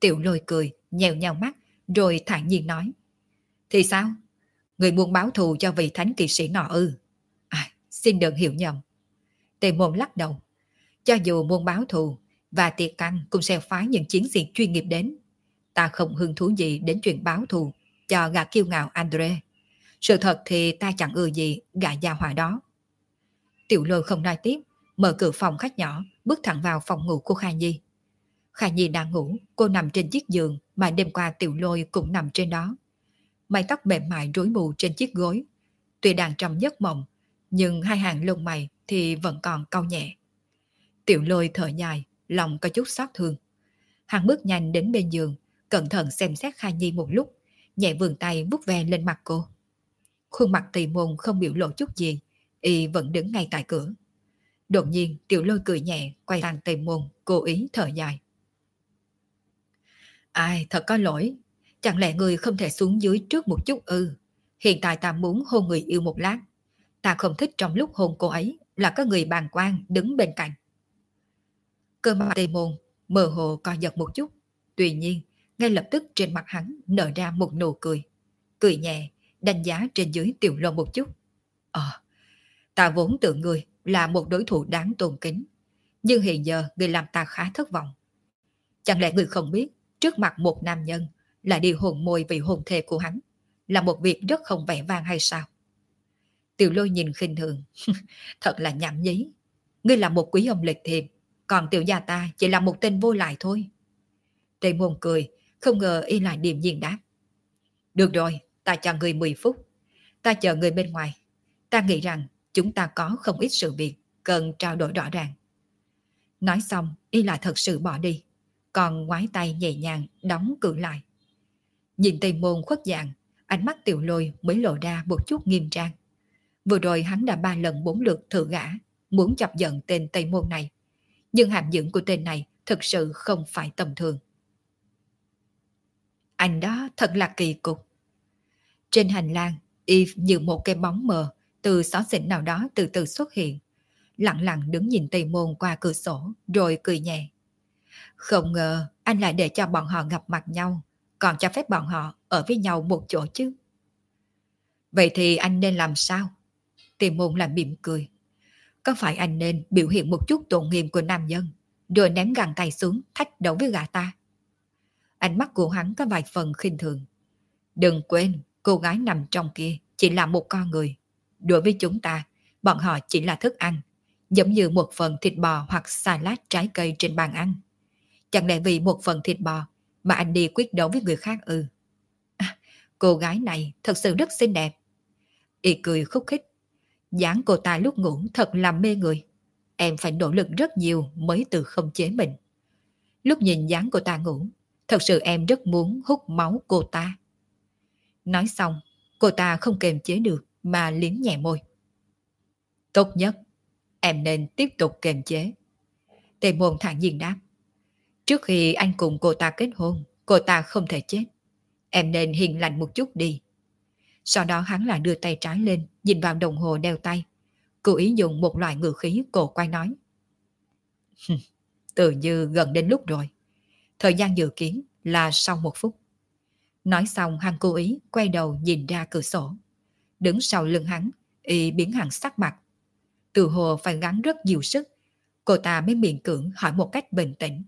Tiểu Lôi cười, nhèo nhèo mắt, rồi thản nhiên nói. Thì sao? Người muốn báo thù cho vị thánh kỵ sĩ nọ ư? À, xin đừng hiểu nhầm. Tề Môn lắc đầu. Cho dù muốn báo thù, và tiệc canh cũng sẽ phái những chiến sĩ chuyên nghiệp đến. Ta không hứng thú gì đến chuyện báo thù cho gã kiêu ngạo Andre. Sự thật thì ta chẳng ưa gì gã gia hỏa đó. Tiểu Lôi không nói tiếp, mở cửa phòng khách nhỏ, bước thẳng vào phòng ngủ của Kha Nhi. Kha Nhi đang ngủ, cô nằm trên chiếc giường mà đêm qua Tiểu Lôi cũng nằm trên đó. Mái tóc mềm mại rối mù trên chiếc gối. Tuy đang trong giấc mộng, nhưng hai hàng lông mày thì vẫn còn cau nhẹ. Tiểu Lôi thở dài, lòng có chút xót thương. Hắn bước nhanh đến bên giường, cẩn thận xem xét Kha Nhi một lúc, nhẹ vươn tay vuốt ve lên mặt cô. Khuôn mặt Tỳ Môn không biểu lộ chút gì, y vẫn đứng ngay tại cửa. Đột nhiên Tiểu Lôi cười nhẹ, quay sang Tỳ Môn, cố ý thở dài. Ai, thật có lỗi, chẳng lẽ người không thể xuống dưới trước một chút ư? Hiện tại ta muốn hôn người yêu một lát. Ta không thích trong lúc hôn cô ấy là có người bàng quan đứng bên cạnh. Cơ mặt Tề Môn mơ hồ co giật một chút. Tuy nhiên, ngay lập tức trên mặt hắn nở ra một nụ cười. Cười nhẹ, đánh giá trên dưới Tiểu Lôi một chút. Ta vốn tưởng người là một đối thủ đáng tôn kính. Nhưng hiện giờ người làm ta khá thất vọng. Chẳng lẽ người không biết, trước mặt một nam nhân là đi hôn môi vì hôn thê của hắn, là một việc rất không vẻ vang hay sao? Tiểu Lôi nhìn khinh thường. Thật là nhảm nhí. Ngươi là một quý ông lịch thiệp, còn tiểu gia ta chỉ là một tên vô lại thôi. Tề Môn cười, không ngờ y lại điềm nhiên đáp. Được rồi, ta cho ngươi 10 phút. Ta chờ ngươi bên ngoài. Ta nghĩ rằng chúng ta có không ít sự việc cần trao đổi rõ ràng. Nói xong, y lại thật sự bỏ đi, còn ngoái tay nhẹ nhàng đóng cửa lại. Nhìn Tề Môn khuất dạng, ánh mắt Tiểu Lôi mới lộ ra một chút nghiêm trang. Vừa rồi hắn đã 3 lần 4 lượt thử gã, muốn chọc giận tên Tây Môn này. Nhưng hàm dưỡng của tên này thực sự không phải tầm thường. Anh đó thật là kỳ cục. Trên hành lang, y như một cái bóng mờ từ xó xỉnh nào đó từ từ xuất hiện. Lặng lặng đứng nhìn Tây Môn qua cửa sổ, rồi cười nhẹ. Không ngờ anh lại để cho bọn họ gặp mặt nhau, còn cho phép bọn họ ở với nhau một chỗ chứ. Vậy thì anh nên làm sao? Tề Môn làm mỉm cười. Có phải anh nên biểu hiện một chút tôn nghiêm của nam nhân, rồi ném găng tay xuống thách đấu với gã ta? Ánh mắt của hắn có vài phần khinh thường. Đừng quên, cô gái nằm trong kia chỉ là một con người. Đối với chúng ta, bọn họ chỉ là thức ăn, giống như một phần thịt bò hoặc salad trái cây trên bàn ăn. Chẳng lẽ vì một phần thịt bò mà anh đi quyết đấu với người khác ư? Cô gái này thật sự rất xinh đẹp. Y cười khúc khích. Dáng cô ta lúc ngủ thật là mê người. Em phải nỗ lực rất nhiều mới tự không chế mình. Lúc nhìn dáng cô ta ngủ, thật sự em rất muốn hút máu cô ta. Nói xong, cô ta không kềm chế được mà liếm nhẹ môi. Tốt nhất, em nên tiếp tục kềm chế. Tề Môn thản nhiên đáp. Trước khi anh cùng cô ta kết hôn, cô ta không thể chết. Em nên hiền lành một chút đi. Sau đó hắn lại đưa tay trái lên, nhìn vào đồng hồ đeo tay. Cố ý dùng một loại ngữ khí cổ quay nói. Tự như gần đến lúc rồi. Thời gian dự kiến là sau 1 phút. Nói xong hắn cố ý quay đầu nhìn ra cửa sổ. Đứng sau lưng hắn, y biến hẳn sắc mặt. Từ hồ phải gắng rất nhiều sức. Cô ta mới miễn cưỡng hỏi một cách bình tĩnh.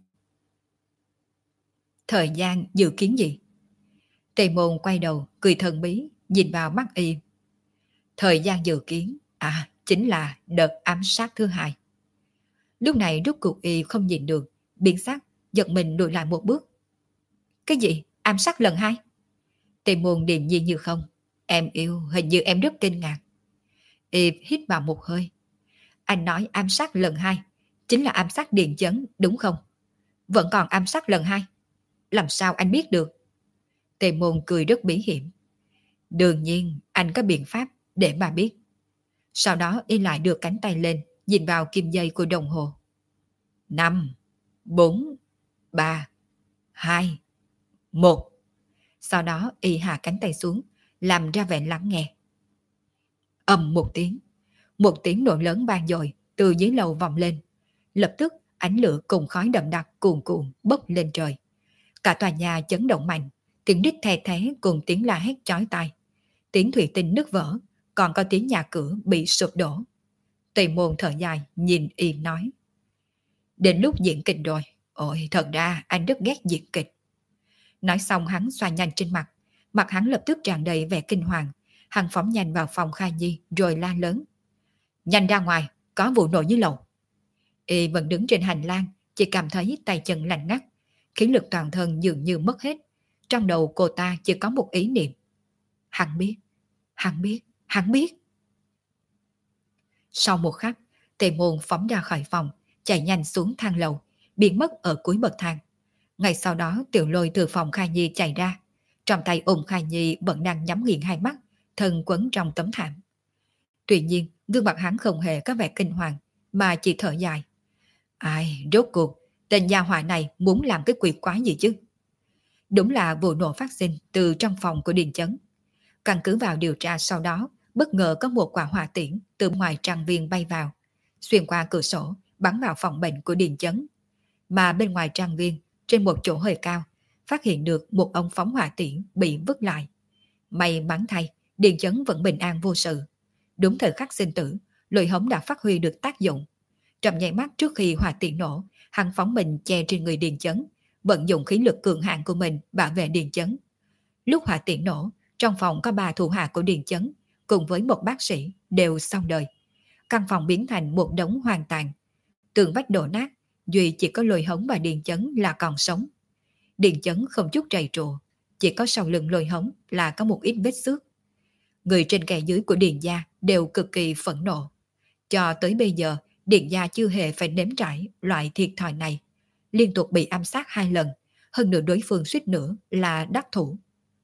Thời gian dự kiến gì? Tề Môn quay đầu, cười thần bí, nhìn vào mắt y. Thời gian dự kiến, chính là đợt ám sát thứ 2. Lúc này rút cuộc y không nhìn được, biến sắc, giật mình lùi lại một bước. Cái gì? Ám sát lần 2? Tề Môn điềm nhiên như không. Em yêu, hình như em rất kinh ngạc. Y hít vào một hơi. Anh nói ám sát lần 2, chính là ám sát Điền Chấn, đúng không? Vẫn còn ám sát lần 2. Làm sao anh biết được? Tề Môn cười rất bí hiểm. Đương nhiên, anh có biện pháp để mà biết. Sau đó y lại đưa cánh tay lên, nhìn vào kim dây của đồng hồ. 5, 4, 3, 2, 1. Sau đó y hạ cánh tay xuống, làm ra vẻ lắng nghe. Ầm một tiếng nổ lớn vang dội từ dưới lầu vọng lên. Lập tức ánh lửa cùng khói đậm đặc cuồn cuộn bốc lên trời. Cả tòa nhà chấn động mạnh, tiếng rít the thé cùng tiếng la hét chói tai, tiếng thủy tinh nứt vỡ, còn có tiếng nhà cửa bị sụp đổ. Tề Môn thở dài nhìn y nói: Đến lúc diễn kịch rồi. Ôi, thật ra anh rất ghét diễn kịch. Nói xong hắn xoa nhanh trên mặt, mặt hắn lập tức tràn đầy vẻ kinh hoàng. Hắn phóng nhanh vào phòng Kha Nhi rồi la lớn: Nhanh ra ngoài, có vụ nổ dưới lầu. Y vẫn đứng trên hành lang, chỉ cảm thấy tay chân lạnh ngắt, khí lực toàn thân dường như mất hết. Trong đầu cô ta chỉ có một ý niệm: hắn biết, hắn biết, hắn biết. Sau một khắc, Tề Môn phóng ra khỏi phòng, chạy nhanh xuống thang lầu, biến mất ở cuối bậc thang. Ngay sau đó Tiểu Lôi từ phòng Khai Nhi chạy ra, trong tay ôm Khai Nhi vẫn đang nhắm nghiền hai mắt, thân quấn trong tấm thảm. Tuy nhiên, gương mặt hắn không hề có vẻ kinh hoàng, mà chỉ thở dài. Ai, rốt cuộc, tên gia hỏa này muốn làm cái quỷ quái gì chứ? Đúng là vụ nổ phát sinh từ trong phòng của Điền Chấn. Căn cứ vào điều tra sau đó, bất ngờ có một quả hỏa tiễn từ ngoài trang viên bay vào, xuyên qua cửa sổ, bắn vào phòng bệnh của Điền Chấn. Mà bên ngoài trang viên, trên một chỗ hơi cao, phát hiện được một ông phóng hỏa tiễn bị vứt lại. May mắn thay, Điền Chấn vẫn bình an vô sự. Đúng thời khắc sinh tử, lôi hống đã phát huy được tác dụng. Trong nháy mắt trước khi hỏa tiễn nổ, hắn phóng mình che trên người Điền Chấn, vận dụng khí lực cường hạn của mình bảo vệ Điền Chấn. Lúc hỏa tiễn nổ, trong phòng có 3 thủ hạ của Điền Chấn, cùng với một bác sĩ đều xong đời. Căn phòng biến thành một đống hoang tàn. Tường vách đổ nát, duy chỉ có lôi hống và Điền Chấn là còn sống. Điền Chấn không chút trầy trùa, chỉ có sau lưng lôi hống là có một ít vết xước. Người trên kẻ dưới của Điền gia đều cực kỳ phẫn nộ. Cho tới bây giờ, Điền gia chưa hề phải nếm trải loại thiệt thòi này. Liên tục bị ám sát 2 lần, hơn nữa đối phương suýt nữa là đắc thủ.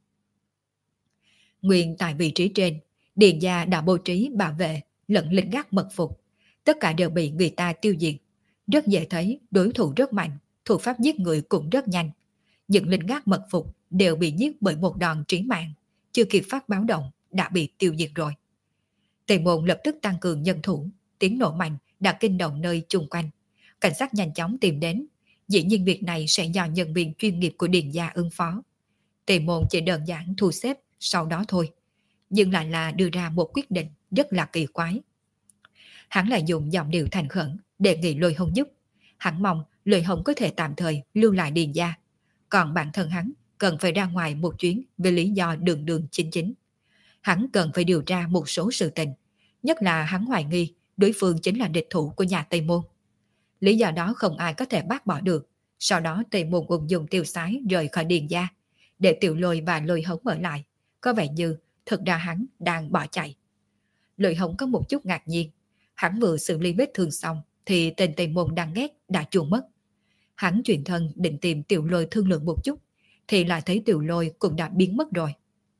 Nguyên tại vị trí trên, Điền gia đã bố trí bảo vệ lẫn lính gác mật phục. Tất cả đều bị người ta tiêu diệt. Rất dễ thấy đối thủ rất mạnh, thủ pháp giết người cũng rất nhanh. Những lính gác mật phục đều bị giết bởi một đòn trí mạng, chưa kịp phát báo động đã bị tiêu diệt rồi. Tề Môn lập tức tăng cường nhân thủ, tiếng nổ mạnh đã kinh động nơi chung quanh. Cảnh sát nhanh chóng tìm đến, dĩ nhiên việc này sẽ do nhân viên chuyên nghiệp của Điền gia ứng phó. Tề Môn chỉ đơn giản thu xếp sau đó thôi, nhưng lại là đưa ra một quyết định rất là kỳ quái. Hắn lại dùng giọng điệu thành khẩn đề nghị Lôi Hồng giúp. Hắn mong Lôi Hồng có thể tạm thời lưu lại Điền gia, còn bản thân hắn cần phải ra ngoài một chuyến vì lý do đường đường chính chính. Hắn cần phải điều tra một số sự tình, nhất là hắn hoài nghi đối phương chính là địch thủ của nhà Tây Môn. Lý do đó không ai có thể bác bỏ được. Sau đó Tây Môn ung dung tiêu sái rời khỏi Điền gia, để Tiểu Lôi và Lôi Hống ở lại. Có vẻ như thực ra hắn đang bỏ chạy. Lôi Hống có một chút ngạc nhiên. Hắn vừa xử lý vết thương xong thì tên Tây Môn đang ghét đã chuồn mất. Hắn chuyển thân định tìm Tiểu Lôi thương lượng một chút, thì lại thấy Tiểu Lôi cũng đã biến mất rồi.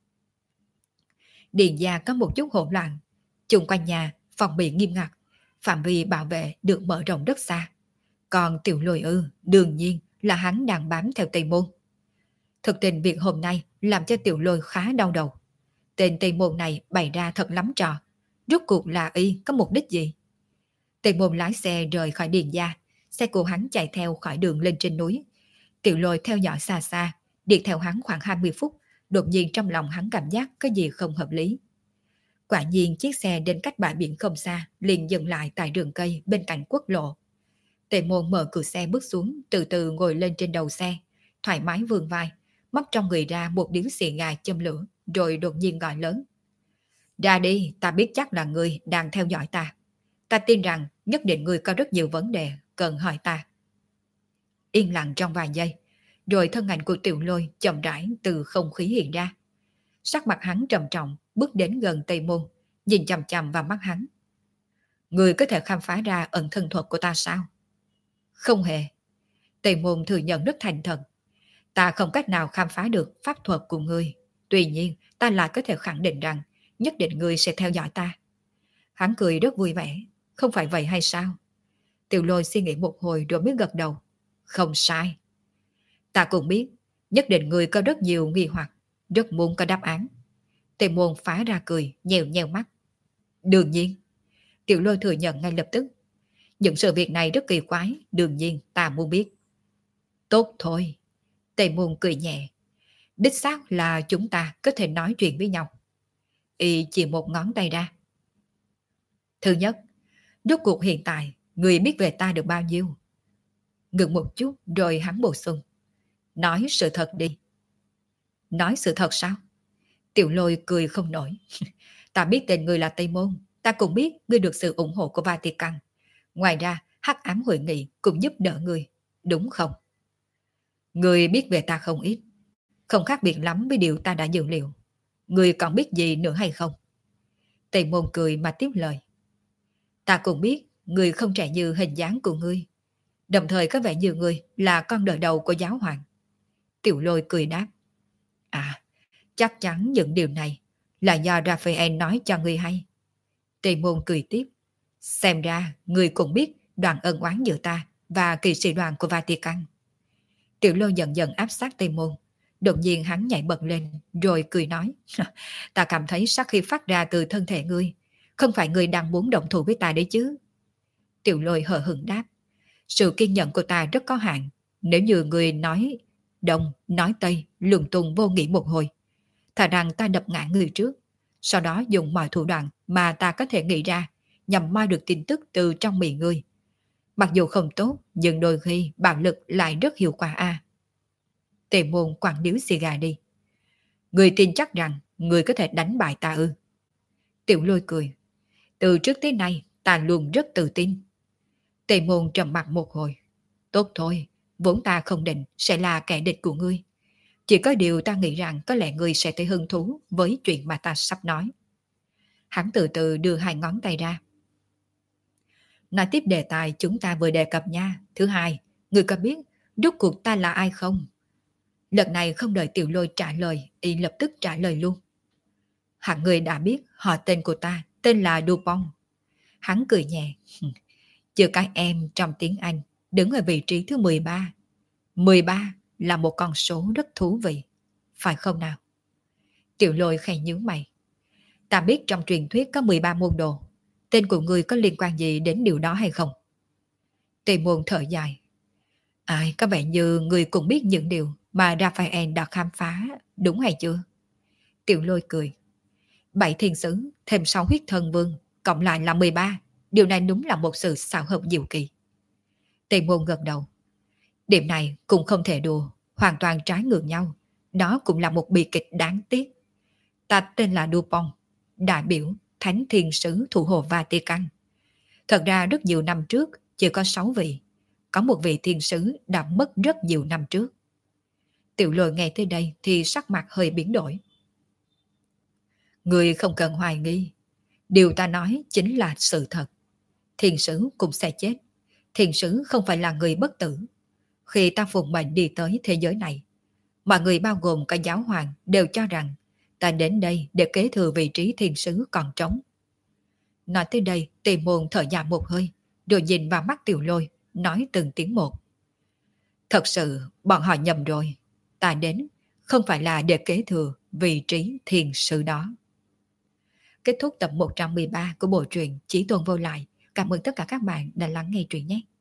Điền gia có một chút hỗn loạn. Chung quanh nhà phòng bị nghiêm ngặt, phạm vi bảo vệ được mở rộng rất xa. Còn Tiểu Lôi đương nhiên là hắn đang bám theo Tây Môn. Thực tình việc hôm nay làm cho Tiểu Lôi khá đau đầu. Tên Tây Môn này bày ra thật lắm trò. Rốt cuộc là y có mục đích gì? Tây Môn lái xe rời khỏi Điền gia, xe của hắn chạy theo khỏi đường lên trên núi. Tiểu Lôi theo dõi xa xa, đi theo hắn khoảng 20 phút, đột nhiên trong lòng hắn cảm giác có gì không hợp lý. Quả nhiên chiếc xe đến cách bãi biển không xa, liền dừng lại tại rừng cây bên cạnh quốc lộ. Tề Môn mở cửa xe bước xuống, từ từ ngồi lên trên đầu xe, thoải mái vươn vai, móc trong người ra một điếu xì gà châm lửa, rồi đột nhiên gọi lớn. Ra đi, ta biết chắc là ngươi đang theo dõi ta. Ta tin rằng nhất định ngươi có rất nhiều vấn đề cần hỏi ta. Yên lặng trong vài giây, rồi thân ảnh của Tiểu Lôi chậm rãi từ không khí hiện ra. Sắc mặt hắn trầm trọng, bước đến gần Tây Môn, nhìn chằm chằm vào mắt hắn. Ngươi có thể khám phá ra ẩn thân thuật của ta sao? Không hề. Tây Môn thừa nhận rất thành thật. Ta không cách nào khám phá được pháp thuật của ngươi. Tuy nhiên, ta lại có thể khẳng định rằng nhất định ngươi sẽ theo dõi ta. Hắn cười rất vui vẻ. Không phải vậy hay sao? Tiểu Lôi suy nghĩ một hồi rồi mới gật đầu. Không sai. Ta cũng biết, nhất định ngươi có rất nhiều nghi hoặc, rất muốn có đáp án. Tề Môn phá ra cười, nhèo nhèo mắt. Đương nhiên. Tiểu Lôi thừa nhận ngay lập tức. Những sự việc này rất kỳ quái, đương nhiên ta muốn biết. Tốt thôi. Tề Môn cười nhẹ. Đích xác là chúng ta có thể nói chuyện với nhau. Y chỉ một ngón tay ra. Thứ nhất, rốt cuộc hiện tại, người biết về ta được bao nhiêu? Ngừng một chút rồi hắn bổ sung. Nói sự thật đi. Nói sự thật sao? Tiểu Lôi cười không nổi. Ta biết tên người là Tây Môn. Ta cũng biết ngươi được sự ủng hộ của Vatican. Ngoài ra, Hắc Ám Hội Nghị cũng giúp đỡ ngươi. Đúng không? Ngươi biết về ta không ít. Không khác biệt lắm với điều ta đã dự liệu. Ngươi còn biết gì nữa hay không? Tây Môn cười mà tiếp lời. Ta cũng biết ngươi không trẻ như hình dáng của ngươi. Đồng thời có vẻ như ngươi là con đời đầu của giáo hoàng. Tiểu Lôi cười đáp. À, chắc chắn những điều này là do Raphael nói cho ngươi hay. Tây Môn cười tiếp. Xem ra ngươi cũng biết đoạn ân oán giữa ta và kỵ sĩ đoàn của Vatican. Tiểu Lôi dần dần áp sát Tây Môn. Đột nhiên hắn nhảy bật lên rồi cười nói. Ta cảm thấy sát khí phát ra từ thân thể ngươi. Không phải ngươi đang muốn động thủ với ta đấy chứ? Tiểu Lôi hờ hững đáp. Sự kiên nhẫn của ta rất có hạn. Nếu như ngươi nói đông, nói tây, lùng tung vô nghĩa một hồi, thà rằng ta đập ngã ngươi trước, sau đó dùng mọi thủ đoạn mà ta có thể nghĩ ra nhằm moi được tin tức từ trong miệng ngươi. Mặc dù không tốt, nhưng đôi khi bạo lực lại rất hiệu quả a. Tề Môn quẳng điếu xì gà đi. Ngươi tin chắc rằng ngươi có thể đánh bại ta ư? Tiểu Lôi cười. Từ trước tới nay ta luôn rất tự tin. Tề Môn trầm mặt một hồi. Tốt thôi, vốn ta không định sẽ là kẻ địch của ngươi. Chỉ có điều ta nghĩ rằng có lẽ ngươi sẽ thấy hứng thú với chuyện mà ta sắp nói. Hắn từ từ đưa hai ngón tay ra. Nói tiếp đề tài chúng ta vừa đề cập nha. Thứ hai, ngươi có biết rốt cuộc ta là ai không? Lần này không đợi Tiểu Lôi trả lời, y lập tức trả lời luôn. Hẳn người đã biết họ tên của ta, tên là Dupont. Hắn cười nhẹ. Chữ cái em trong tiếng Anh đứng ở vị trí thứ 13. 13 là một con số rất thú vị, phải không nào? Tiểu Lôi khẽ nhíu mày. Ta biết trong truyền thuyết có 13 môn đồ. Tên của ngươi có liên quan gì đến điều đó hay không? Tề Môn thở dài. Ai, có vẻ như ngươi cũng biết những điều mà Raphael đã khám phá, đúng hay chưa? Tiểu Lôi cười. 7 thiên sứ, thêm 6 huyết thần vương, cộng lại là 13. Điều này đúng là một sự xảo hợp diệu kỳ. Tề Môn gật đầu. Điểm này cũng không thể đùa, hoàn toàn trái ngược nhau. Đó cũng là một bi kịch đáng tiếc. Ta tên là Dupont, đại biểu Thánh Thiên Sứ Thủ hộ Vatican. Thật ra rất nhiều năm trước chỉ có 6 vị. Có một vị thiên sứ đã mất rất nhiều năm trước. Tiểu Lôi nghe tới đây thì sắc mặt hơi biến đổi. Người không cần hoài nghi. Điều ta nói chính là sự thật. Thiên sứ cũng sẽ chết. Thiên sứ không phải là người bất tử. Khi ta phụng mệnh đi tới thế giới này, mọi người bao gồm cả giáo hoàng đều cho rằng ta đến đây để kế thừa vị trí thiên sứ còn trống. Nói tới đây, Tề Môn thở dài một hơi, rồi nhìn vào mắt Tiểu Lôi, nói từng tiếng một. Thật sự, bọn họ nhầm rồi. Ta đến không phải là để kế thừa vị trí thiên sứ đó. Kết thúc tập 113 của bộ truyện Chí Tôn Vô Lại. Cảm ơn tất cả các bạn đã lắng nghe truyện nhé.